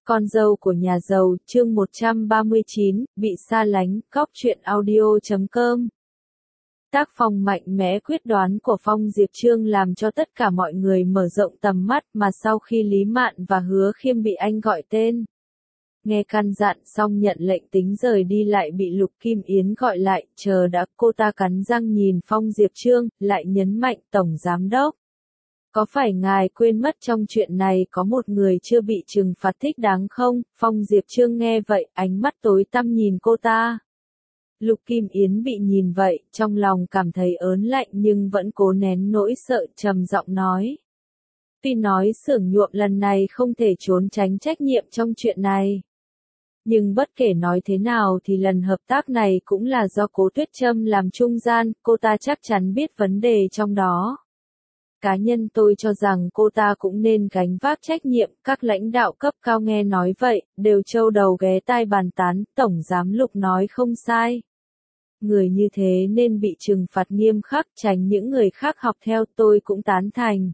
Con dâu của nhà giàu, chương 139, bị xa lánh, cóc truyện audio.com. Tác phong mạnh mẽ quyết đoán của Phong Diệp Chương làm cho tất cả mọi người mở rộng tầm mắt mà sau khi Lý Mạn và Hứa Khiêm bị anh gọi tên. Nghe căn dặn xong nhận lệnh tính rời đi lại bị Lục Kim Yến gọi lại, chờ đã cô ta cắn răng nhìn Phong Diệp Chương, lại nhấn mạnh Tổng Giám Đốc. Có phải ngài quên mất trong chuyện này có một người chưa bị trừng phạt thích đáng không? Phong Diệp Chương nghe vậy, ánh mắt tối tăm nhìn cô ta. Lục Kim Yến bị nhìn vậy, trong lòng cảm thấy ớn lạnh nhưng vẫn cố nén nỗi sợ, trầm giọng nói. Tuy nói xưởng nhuộm lần này không thể trốn tránh trách nhiệm trong chuyện này. Nhưng bất kể nói thế nào thì lần hợp tác này cũng là do Cố Tuyết Trâm làm trung gian, cô ta chắc chắn biết vấn đề trong đó. Cá nhân tôi cho rằng cô ta cũng nên gánh vác trách nhiệm, các lãnh đạo cấp cao nghe nói vậy, đều trâu đầu ghé tai bàn tán, Tổng Giám Lục nói không sai. Người như thế nên bị trừng phạt nghiêm khắc, tránh những người khác học theo, tôi cũng tán thành.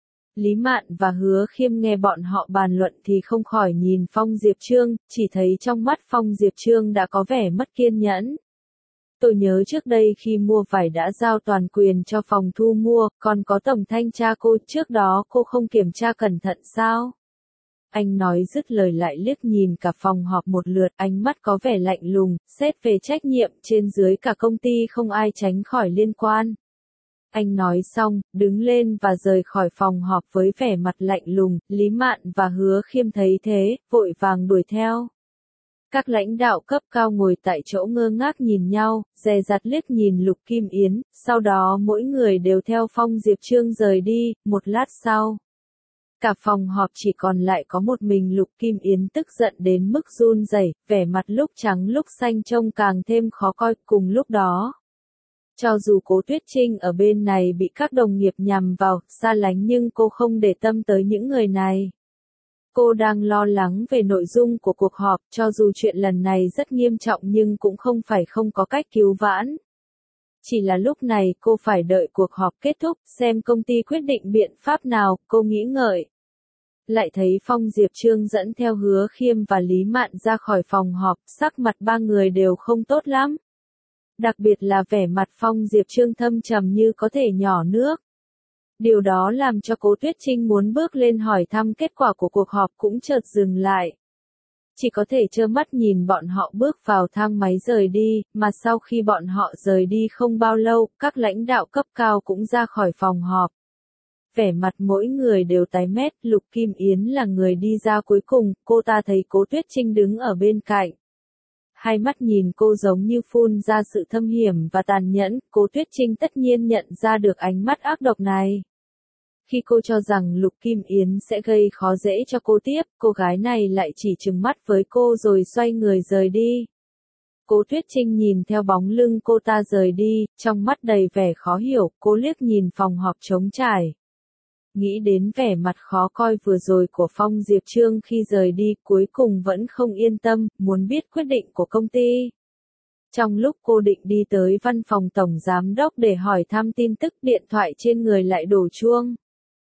Lý Mạn và Hứa Khiêm nghe bọn họ bàn luận thì không khỏi nhìn Phong Diệp Chương, chỉ thấy trong mắt Phong Diệp Chương đã có vẻ mất kiên nhẫn. Tôi nhớ trước đây khi mua vải đã giao toàn quyền cho phòng thu mua, còn có tổng thanh tra cô, trước đó cô không kiểm tra cẩn thận sao? Anh nói dứt lời lại liếc nhìn cả phòng họp một lượt, ánh mắt có vẻ lạnh lùng, xét về trách nhiệm trên dưới cả công ty không ai tránh khỏi liên quan. Anh nói xong, đứng lên và rời khỏi phòng họp với vẻ mặt lạnh lùng, Lý Mạn và Hứa Khiêm thấy thế, vội vàng đuổi theo. Các lãnh đạo cấp cao ngồi tại chỗ ngơ ngác nhìn nhau, dè dặt liếc nhìn Lục Kim Yến, sau đó mỗi người đều theo Phong Diệp Chương rời đi, một lát sau. Cả phòng họp chỉ còn lại có một mình Lục Kim Yến tức giận đến mức run rẩy, vẻ mặt lúc trắng lúc xanh trông càng thêm khó coi. Cùng lúc đó, cho dù Cố Tuyết Trinh ở bên này bị các đồng nghiệp nhằm vào, xa lánh nhưng cô không để tâm tới những người này. Cô đang lo lắng về nội dung của cuộc họp, cho dù chuyện lần này rất nghiêm trọng nhưng cũng không phải không có cách cứu vãn. Chỉ là lúc này cô phải đợi cuộc họp kết thúc, xem công ty quyết định biện pháp nào, cô nghĩ ngợi. Lại thấy Phong Diệp Chương dẫn theo Hứa Khiêm và Lý Mạn ra khỏi phòng họp, sắc mặt ba người đều không tốt lắm. Đặc biệt là vẻ mặt Phong Diệp Chương thâm trầm như có thể nhỏ nước. Điều đó làm cho Cố Tuyết Trinh muốn bước lên hỏi thăm kết quả của cuộc họp cũng chợt dừng lại. Chỉ có thể trơ mắt nhìn bọn họ bước vào thang máy rời đi, mà sau khi bọn họ rời đi không bao lâu, các lãnh đạo cấp cao cũng ra khỏi phòng họp. Vẻ mặt mỗi người đều tái mét, Lục Kim Yến là người đi ra cuối cùng, cô ta thấy Cố Tuyết Trinh đứng ở bên cạnh. Hai mắt nhìn cô giống như phun ra sự thâm hiểm và tàn nhẫn, Cố Tuyết Trinh tất nhiên nhận ra được ánh mắt ác độc này. Khi cô cho rằng Lục Kim Yến sẽ gây khó dễ cho cô tiếp, cô gái này lại chỉ trừng mắt với cô rồi xoay người rời đi. Cố Tuyết Trinh nhìn theo bóng lưng cô ta rời đi, trong mắt đầy vẻ khó hiểu, cô liếc nhìn phòng họp trống trải. Nghĩ đến vẻ mặt khó coi vừa rồi của Phong Diệp Chương khi rời đi, cuối cùng vẫn không yên tâm, muốn biết quyết định của công ty. Trong lúc cô định đi tới văn phòng Tổng Giám Đốc để hỏi thăm tin tức, điện thoại trên người lại đổ chuông.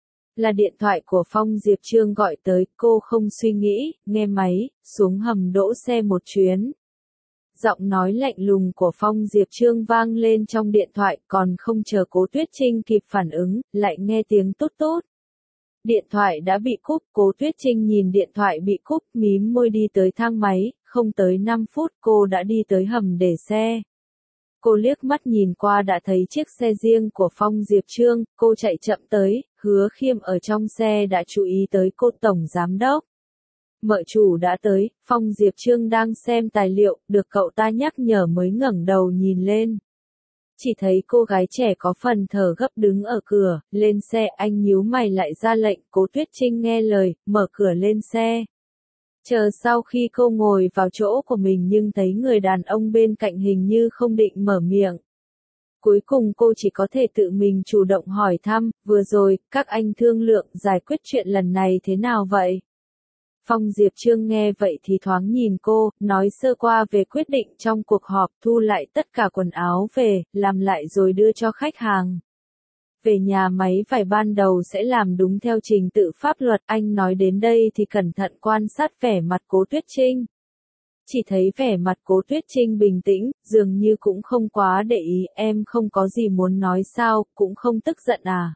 Là điện thoại của Phong Diệp Chương gọi tới, cô không suy nghĩ, nghe máy, xuống hầm đỗ xe một chuyến. Giọng nói lạnh lùng của Phong Diệp Chương vang lên trong điện thoại, còn không chờ Cố Tuyết Trinh kịp phản ứng, lại nghe tiếng tút tút. Điện thoại đã bị cúp, Cố Tuyết Trinh nhìn điện thoại bị cúp, mím môi đi tới thang máy, không tới 5 phút cô đã đi tới hầm để xe. Cô liếc mắt nhìn qua đã thấy chiếc xe riêng của Phong Diệp Chương, cô chạy chậm tới, Hứa Khiêm ở trong xe đã chú ý tới cô Tổng Giám Đốc. Mợ chủ đã tới, Phong Diệp Chương đang xem tài liệu, được cậu ta nhắc nhở mới ngẩng đầu nhìn lên. Chỉ thấy cô gái trẻ có phần thở gấp đứng ở cửa, lên xe, anh nhíu mày lại ra lệnh, Cố Tuyết Trinh nghe lời, mở cửa lên xe. Chờ sau khi cô ngồi vào chỗ của mình nhưng thấy người đàn ông bên cạnh hình như không định mở miệng. Cuối cùng cô chỉ có thể tự mình chủ động hỏi thăm, vừa rồi, các anh thương lượng giải quyết chuyện lần này thế nào vậy? Phong Diệp Chương nghe vậy thì thoáng nhìn cô, nói sơ qua về quyết định trong cuộc họp, thu lại tất cả quần áo về, làm lại rồi đưa cho khách hàng. Về nhà máy vải ban đầu sẽ làm đúng theo trình tự pháp luật. Anh nói đến đây thì cẩn thận quan sát vẻ mặt Cố Tuyết Trinh. Chỉ thấy vẻ mặt Cố Tuyết Trinh bình tĩnh, dường như cũng không quá để ý. Em không có gì muốn nói sao, cũng không tức giận à?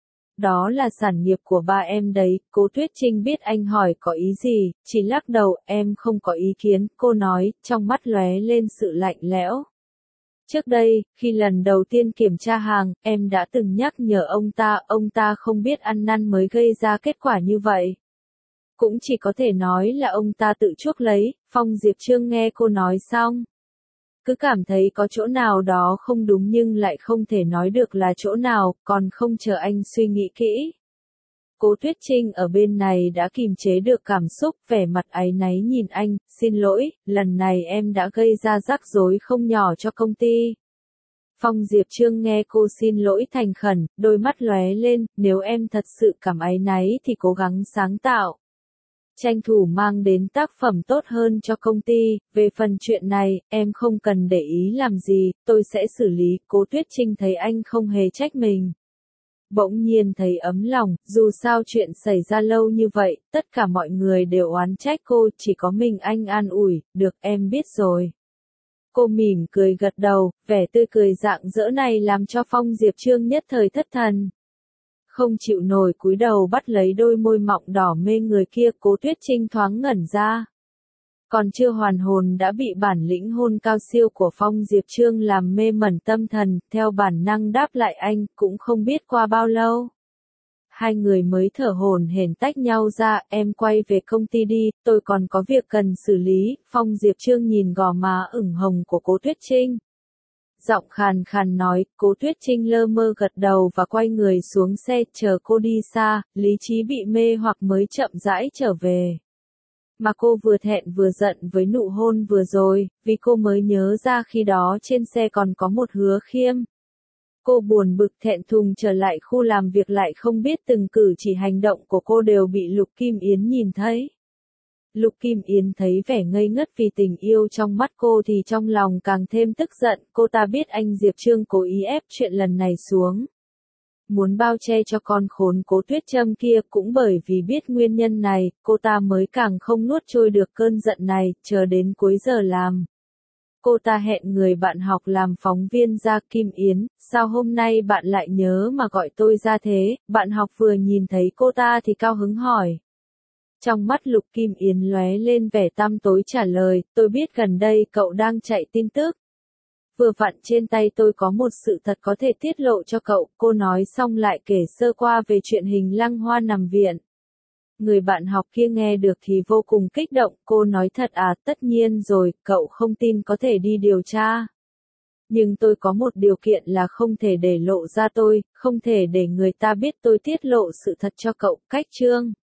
Đó là sản nghiệp của ba em đấy. Cố Tuyết Trinh biết anh hỏi có ý gì, chỉ lắc đầu. Em không có ý kiến, cô nói, trong mắt lóe lên sự lạnh lẽo. Trước đây, khi lần đầu tiên kiểm tra hàng, em đã từng nhắc nhở ông ta không biết ăn năn mới gây ra kết quả như vậy. Cũng chỉ có thể nói là ông ta tự chuốc lấy. Phong Diệp Trương nghe cô nói xong, cứ cảm thấy có chỗ nào đó không đúng nhưng lại không thể nói được là chỗ nào, còn không chờ anh suy nghĩ kỹ. Cố Tuyết Trinh ở bên này đã kìm chế được cảm xúc, vẻ mặt áy náy nhìn anh, xin lỗi, lần này em đã gây ra rắc rối không nhỏ cho công ty. Phong Diệp Trương nghe cô xin lỗi thành khẩn, đôi mắt lóe lên, nếu em thật sự cảm áy náy thì cố gắng sáng tạo. Tranh thủ mang đến tác phẩm tốt hơn cho công ty, về phần chuyện này, em không cần để ý làm gì, tôi sẽ xử lý. Cố Tuyết Trinh thấy anh không hề trách mình. Bỗng nhiên thấy ấm lòng, dù sao chuyện xảy ra lâu như vậy, tất cả mọi người đều oán trách cô, chỉ có mình anh an ủi, được em biết rồi. Cô mỉm cười gật đầu, vẻ tươi cười rạng rỡ này làm cho Phong Diệp Trương nhất thời thất thần. Không chịu nổi cúi đầu bắt lấy đôi môi mọng đỏ mê người kia. Cố Tuyết Trinh thoáng ngẩn ra. Còn chưa hoàn hồn đã bị bản lĩnh hôn cao siêu của Phong Diệp Trương làm mê mẩn tâm thần, theo bản năng đáp lại anh, cũng không biết qua bao lâu. Hai người mới thở hổn hển tách nhau ra, em quay về công ty đi, tôi còn có việc cần xử lý. Phong Diệp Trương nhìn gò má ửng hồng của Cố Tuyết Trinh. Giọng khàn khàn nói. Cố Tuyết Trinh lơ mơ gật đầu và quay người xuống xe, chờ cô đi xa, lý trí bị mê hoặc mới chậm rãi trở về. Mà cô vừa thẹn vừa giận với nụ hôn vừa rồi, vì cô mới nhớ ra khi đó trên xe còn có một Hứa Khiêm. Cô buồn bực thẹn thùng trở lại khu làm việc, lại không biết từng cử chỉ hành động của cô đều bị Lục Kim Yến nhìn thấy. Lục Kim Yến thấy vẻ ngây ngất vì tình yêu trong mắt cô thì trong lòng càng thêm tức giận. Cô ta biết anh Diệp Trương cố ý ép chuyện lần này xuống, muốn bao che cho con khốn Cố Tuyết Trâm kia. Cũng bởi vì biết nguyên nhân này, cô ta mới càng không nuốt trôi được cơn giận này. Chờ đến cuối giờ làm, cô ta hẹn người bạn học làm phóng viên ra. Kim Yến, sao hôm nay bạn lại nhớ mà gọi tôi ra thế? Bạn học vừa nhìn thấy cô ta thì cao hứng hỏi. Trong mắt Lục Kim Yến lóe lên vẻ tăm tối trả lời, tôi biết gần đây cậu đang chạy tin tức. Vừa vặn trên tay tôi có một sự thật có thể tiết lộ cho cậu. Cô nói xong lại kể sơ qua về chuyện Hình Lăng Hoa nằm viện. Người bạn học kia nghe được thì vô cùng kích động. Cô nói thật à? Tất nhiên rồi, cậu không tin có thể đi điều tra. Nhưng tôi có một điều kiện là không thể để lộ ra tôi, không thể để người ta biết tôi tiết lộ sự thật cho cậu. Cách Trương.